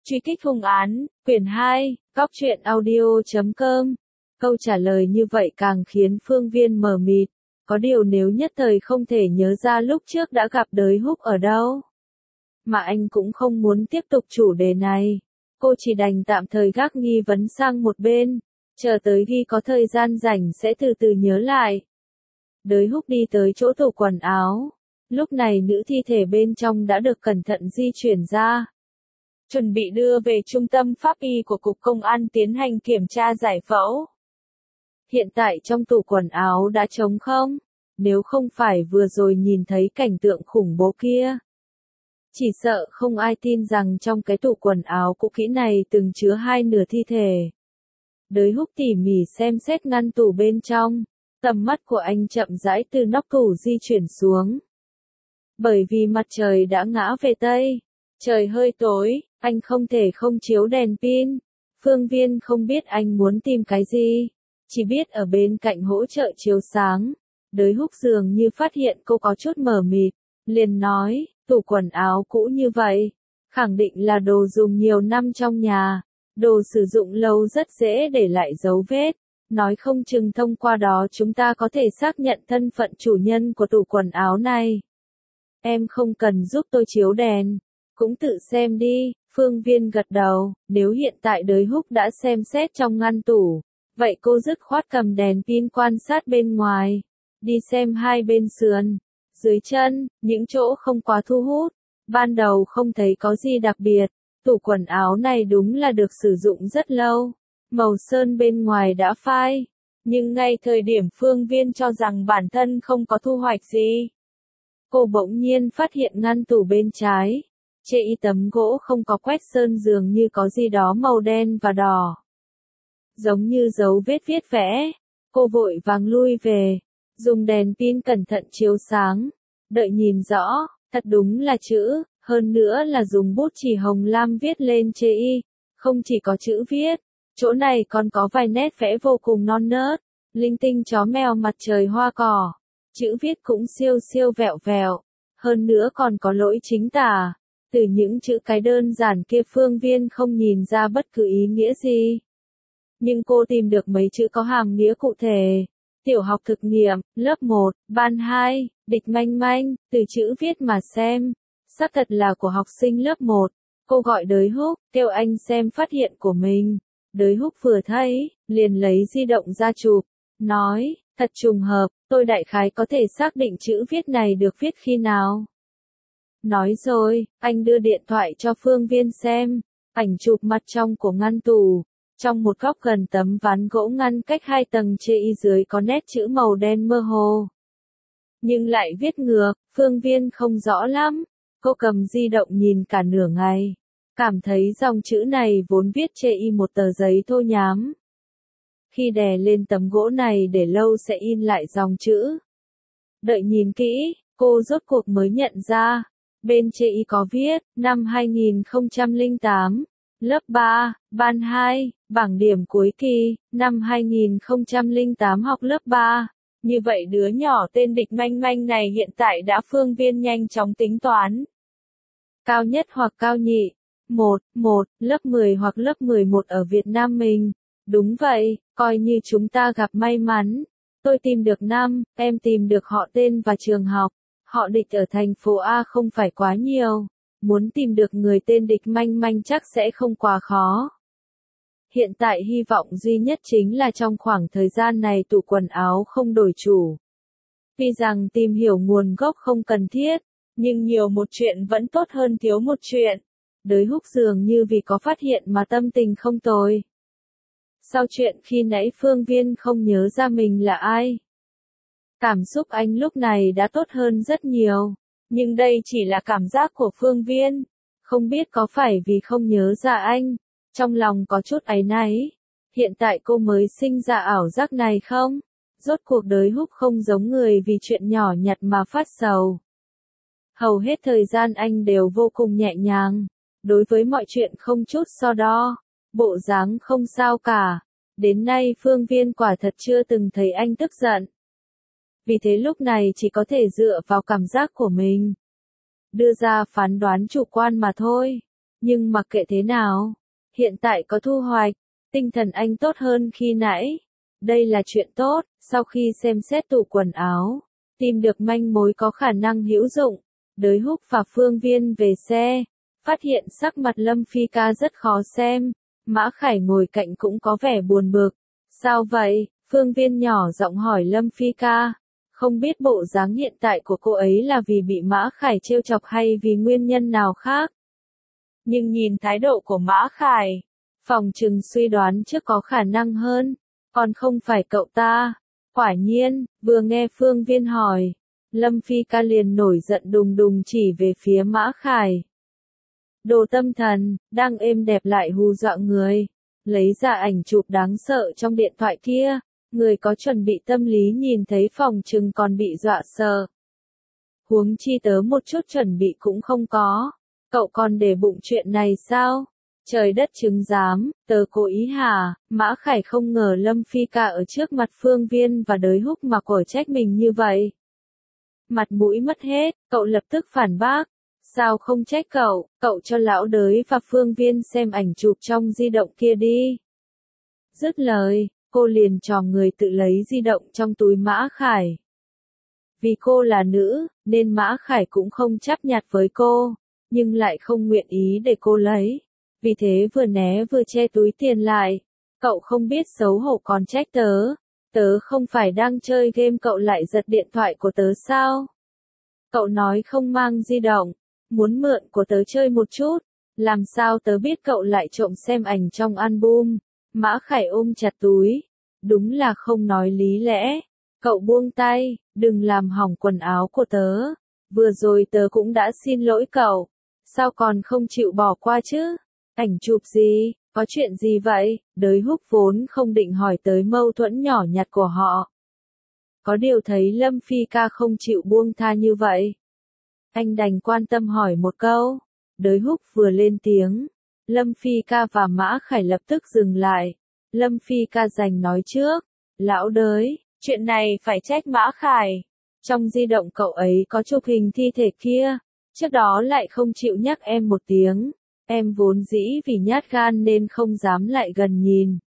Truy kích hung án, quyển 2, góc truyện audio.com. Câu trả lời như vậy càng khiến Phương Viên mờ mịt, có điều nếu nhất thời không thể nhớ ra lúc trước đã gặp Đới Húc ở đâu. Mà anh cũng không muốn tiếp tục chủ đề này, cô chỉ đành tạm thời gác nghi vấn sang một bên, chờ tới khi có thời gian rảnh sẽ từ từ nhớ lại. Đới Húc đi tới chỗ tủ quần áo, lúc này nữ thi thể bên trong đã được cẩn thận di chuyển ra, chuẩn bị đưa về trung tâm pháp y của Cục Công an tiến hành kiểm tra giải phẫu. Hiện tại trong tủ quần áo đã trống không, nếu không phải vừa rồi nhìn thấy cảnh tượng khủng bố kia. Chỉ sợ không ai tin rằng trong cái tủ quần áo cũ kỹ này từng chứa hai nửa thi thể. Đới Húc tỉ mỉ xem xét ngăn tủ bên trong, tầm mắt của anh chậm rãi từ nóc tủ di chuyển xuống. Bởi vì mặt trời đã ngã về Tây, trời hơi tối, anh không thể không chiếu đèn pin. Phương Viên không biết anh muốn tìm cái gì, chỉ biết ở bên cạnh hỗ trợ chiếu sáng. Đới Húc dường như phát hiện cô có chút mờ mịt, liền nói, tủ quần áo cũ như vậy, khẳng định là đồ dùng nhiều năm trong nhà, đồ sử dụng lâu rất dễ để lại dấu vết, nói không chừng thông qua đó chúng ta có thể xác nhận thân phận chủ nhân của tủ quần áo này. Em không cần giúp tôi chiếu đèn, cũng tự xem đi. Phương Viên gật đầu, nếu hiện tại Đới Húc đã xem xét trong ngăn tủ, vậy cô dứt khoát cầm đèn pin quan sát bên ngoài, đi xem hai bên sườn, dưới chân, những chỗ không quá thu hút. Ban đầu không thấy có gì đặc biệt, tủ quần áo này đúng là được sử dụng rất lâu, màu sơn bên ngoài đã phai, nhưng ngay thời điểm Phương Viên cho rằng bản thân không có thu hoạch gì, cô bỗng nhiên phát hiện ngăn tủ bên trái, trên tấm gỗ không có quét sơn dường như có gì đó màu đen và đỏ, giống như dấu vết viết vẽ. Cô vội vàng lui về, dùng đèn pin cẩn thận chiếu sáng, đợi nhìn rõ, thật đúng là chữ, hơn nữa là dùng bút chì hồng lam viết lên chê y, không chỉ có chữ viết, chỗ này còn có vài nét vẽ vô cùng non nớt, linh tinh chó mèo mặt trời hoa cỏ, chữ viết cũng siêu siêu vẹo vẹo, hơn nữa còn có lỗi chính tả. Từ những chữ cái đơn giản kia Phương Viên không nhìn ra bất cứ ý nghĩa gì. Nhưng cô tìm được mấy chữ có hàm nghĩa cụ thể. Tiểu học thực nghiệm, lớp 1, ban 2, địch manh manh, từ chữ viết mà xem. Xác thật là của học sinh lớp 1. Cô gọi Đới Húc, kêu anh xem phát hiện của mình. Đới Húc vừa thấy, liền lấy di động ra chụp, nói, thật trùng hợp, tôi đại khái có thể xác định chữ viết này được viết khi nào. Nói rồi, anh đưa điện thoại cho Phương Viên xem, ảnh chụp mặt trong của ngăn tủ. Trong một góc gần tấm ván gỗ ngăn cách hai tầng chê y dưới có nét chữ màu đen mơ hồ. Nhưng lại viết ngược, Phương Viên không rõ lắm. Cô cầm di động nhìn cả nửa ngày, cảm thấy dòng chữ này vốn viết chê y một tờ giấy thô nhám. Khi đè lên tấm gỗ này để lâu sẽ in lại dòng chữ. Đợi nhìn kỹ, cô rốt cuộc mới nhận ra. Bên chê y có viết, năm 2008, lớp 3, ban 2, bảng điểm cuối kỳ, năm 2008 học lớp 3. Như vậy đứa nhỏ tên địch manh manh này hiện tại đã Phương Viên nhanh chóng tính toán. Cao nhất hoặc cao nhị, 1, lớp 10 hoặc lớp 11 ở Việt Nam mình. Đúng vậy, coi như chúng ta gặp may mắn. Tôi tìm được năm, em tìm được họ tên và trường học. Họ địch ở thành phố A không phải quá nhiều, muốn tìm được người tên địch manh manh chắc sẽ không quá khó. Hiện tại hy vọng duy nhất chính là trong khoảng thời gian này tủ quần áo không đổi chủ. Tuy rằng tìm hiểu nguồn gốc không cần thiết, nhưng nhiều một chuyện vẫn tốt hơn thiếu một chuyện. Đới Húc dường như vì có phát hiện mà tâm tình không tồi. Sau chuyện khi nãy Phương Viên không nhớ ra mình là ai. Cảm xúc anh lúc này đã tốt hơn rất nhiều, nhưng đây chỉ là cảm giác của Phương Viên, không biết có phải vì không nhớ ra anh, trong lòng có chút áy náy. Hiện tại cô mới sinh ra ảo giác này không? Rốt cuộc Đới Húc không giống người vì chuyện nhỏ nhặt mà phát sầu. Hầu hết thời gian anh đều vô cùng nhẹ nhàng, đối với mọi chuyện không chút so đo, bộ dáng không sao cả. Đến nay Phương Viên quả thật chưa từng thấy anh tức giận. Vì thế lúc này chỉ có thể dựa vào cảm giác của mình, đưa ra phán đoán chủ quan mà thôi. Nhưng mặc kệ thế nào, hiện tại có thu hoạch, tinh thần anh tốt hơn khi nãy. Đây là chuyện tốt, sau khi xem xét tủ quần áo, tìm được manh mối có khả năng hữu dụng, Đới Húc và Phương Viên về xe, phát hiện sắc mặt Lâm Phi Ca rất khó xem, Mã Khải ngồi cạnh cũng có vẻ buồn bực. Sao vậy? Phương Viên nhỏ giọng hỏi Lâm Phi Ca, không biết bộ dáng hiện tại của cô ấy là vì bị Mã Khải trêu chọc hay vì nguyên nhân nào khác. Nhưng nhìn thái độ của Mã Khải, phòng trừng suy đoán trước có khả năng hơn, còn không phải cậu ta. Quả nhiên, vừa nghe Phương Viên hỏi, Lâm Phi Ca liền nổi giận đùng đùng chỉ về phía Mã Khải. Đồ tâm thần, đang êm đẹp lại hù dọa người. Lấy ra ảnh chụp đáng sợ trong điện thoại kia, người có chuẩn bị tâm lý nhìn thấy phòng trừng còn bị dọa sợ. Huống chi tớ một chút chuẩn bị cũng không có, cậu còn để bụng chuyện này sao? Trời đất chứng giám, tớ cố ý hả? Mã Khải không ngờ Lâm Phi Ca ở trước mặt Phương Viên và Đới Húc mà quở trách mình như vậy. Mặt mũi mất hết, cậu lập tức phản bác. Sao không trách cậu, cậu cho lão Đới và Phương Viên xem ảnh chụp trong di động kia đi. Dứt lời, cô liền trò người tự lấy di động trong túi Mã Khải. Vì cô là nữ, nên Mã Khải cũng không chấp nhặt với cô, nhưng lại không nguyện ý để cô lấy. Vì thế vừa né vừa che túi tiền lại. Cậu không biết xấu hổ còn trách tớ. Tớ không phải đang chơi game cậu lại giật điện thoại của tớ sao? Cậu nói không mang di động, muốn mượn của tớ chơi một chút. Làm sao tớ biết cậu lại trộm xem ảnh trong album? Mã Khải ôm chặt túi. Đúng là không nói lý lẽ. Cậu buông tay, đừng làm hỏng quần áo của tớ. Vừa rồi tớ cũng đã xin lỗi cậu. Sao còn không chịu bỏ qua chứ? Ảnh chụp gì? Có chuyện gì vậy? Đới Húc vốn không định hỏi tới mâu thuẫn nhỏ nhặt của họ. Có điều thấy Lâm Phi Ca không chịu buông tha như vậy. Anh đành quan tâm hỏi một câu. Đới Húc vừa lên tiếng. Lâm Phi Ca và Mã Khải lập tức dừng lại. Lâm Phi Ca giành nói trước. Lão Đới, chuyện này phải trách Mã Khải. Trong di động cậu ấy có chụp hình thi thể kia. Trước đó lại không chịu nhắc em một tiếng. Em vốn dĩ vì nhát gan nên không dám lại gần nhìn.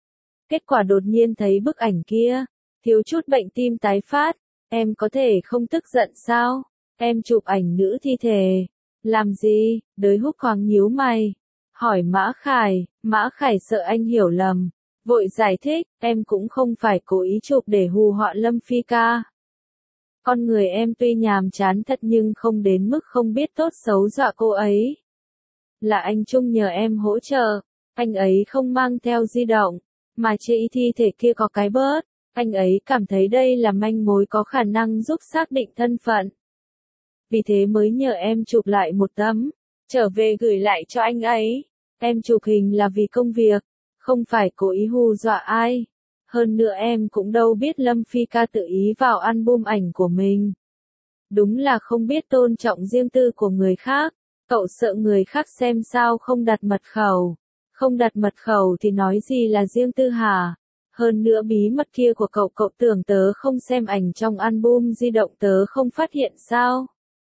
Kết quả đột nhiên thấy bức ảnh kia, thiếu chút bệnh tim tái phát, em có thể không tức giận sao? Em chụp ảnh nữ thi thể. Làm gì? Đới Húc khoáng nhíu mày. Hỏi Mã Khải, Mã Khải sợ anh hiểu lầm. Vội giải thích, em cũng không phải cố ý chụp để hù họa Lâm Phi Ca. Con người em tuy nhàm chán thật nhưng không đến mức không biết tốt xấu dọa cô ấy. Là anh Trung nhờ em hỗ trợ, anh ấy không mang theo di động, mà chê thi thể kia có cái bớt, anh ấy cảm thấy đây là manh mối có khả năng giúp xác định thân phận. Vì thế mới nhờ em chụp lại một tấm, trở về gửi lại cho anh ấy. Em chụp hình là vì công việc, không phải cố ý hù dọa ai. Hơn nữa em cũng đâu biết Lâm Phi Ca tự ý vào album ảnh của mình. Đúng là không biết tôn trọng riêng tư của người khác. Cậu sợ người khác xem sao không đặt mật khẩu. Không đặt mật khẩu thì nói gì là riêng tư hả? Hơn nữa bí mật kia của cậu tưởng tớ không xem ảnh trong album di động tớ không phát hiện sao?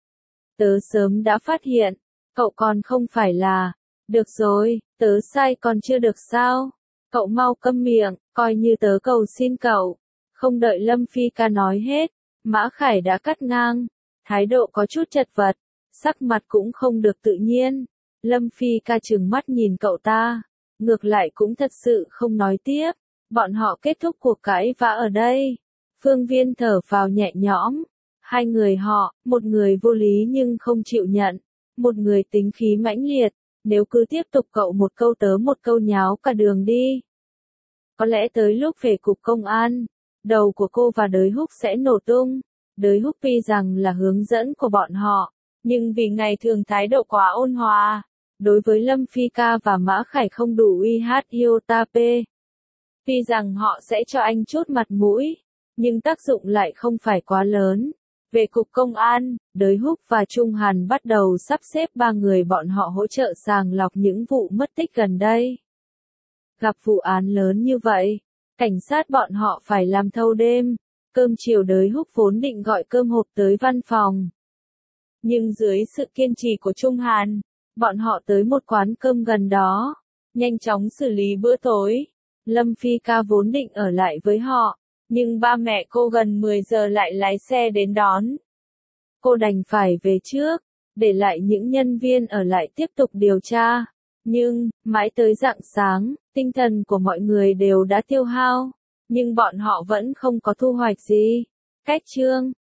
Tớ sớm đã phát hiện. Cậu còn không phải là. Được rồi, tớ sai còn chưa được sao? Cậu mau câm miệng, coi như tớ cầu xin cậu. Không đợi Lâm Phi Ca nói hết, Mã Khải đã cắt ngang. Thái độ có chút chật vật. Sắc mặt cũng không được tự nhiên. Lâm Phi Ca trừng mắt nhìn cậu ta. Ngược lại cũng thật sự không nói tiếp. Bọn họ kết thúc cuộc cãi vã ở đây. Phương Viên thở phào nhẹ nhõm. Hai người họ, một người vô lý nhưng không chịu nhận. Một người tính khí mãnh liệt. Nếu cứ tiếp tục cậu một câu tớ một câu nháo cả đường đi. Có lẽ tới lúc về cục công an, đầu của cô và Đới Húc sẽ nổ tung. Đới Húc tuy rằng là hướng dẫn của bọn họ. Nhưng vì ngày thường thái độ quá ôn hòa, đối với Lâm Phi Ca và Mã Khải không đủ uy hát Yotape. Tuy rằng họ sẽ cho anh chút mặt mũi, nhưng tác dụng lại không phải quá lớn. Về cục công an, Đới Húc và Trung Hàn bắt đầu sắp xếp ba người bọn họ hỗ trợ sàng lọc những vụ mất tích gần đây. Gặp vụ án lớn như vậy, cảnh sát bọn họ phải làm thâu đêm. Cơm chiều Đới Húc vốn định gọi cơm hộp tới văn phòng. Nhưng dưới sự kiên trì của Trung Hàn, Bọn họ tới một quán cơm gần đó, nhanh chóng xử lý bữa tối. Lâm Phi ca vốn định ở lại với họ, nhưng ba mẹ cô gần 10 giờ lại lái xe đến đón. Cô đành phải về trước, để lại những nhân viên ở lại tiếp tục điều tra. Nhưng, mãi tới rạng sáng, tinh thần của mọi người đều đã tiêu hao, nhưng bọn họ vẫn không có thu hoạch gì. Cách chương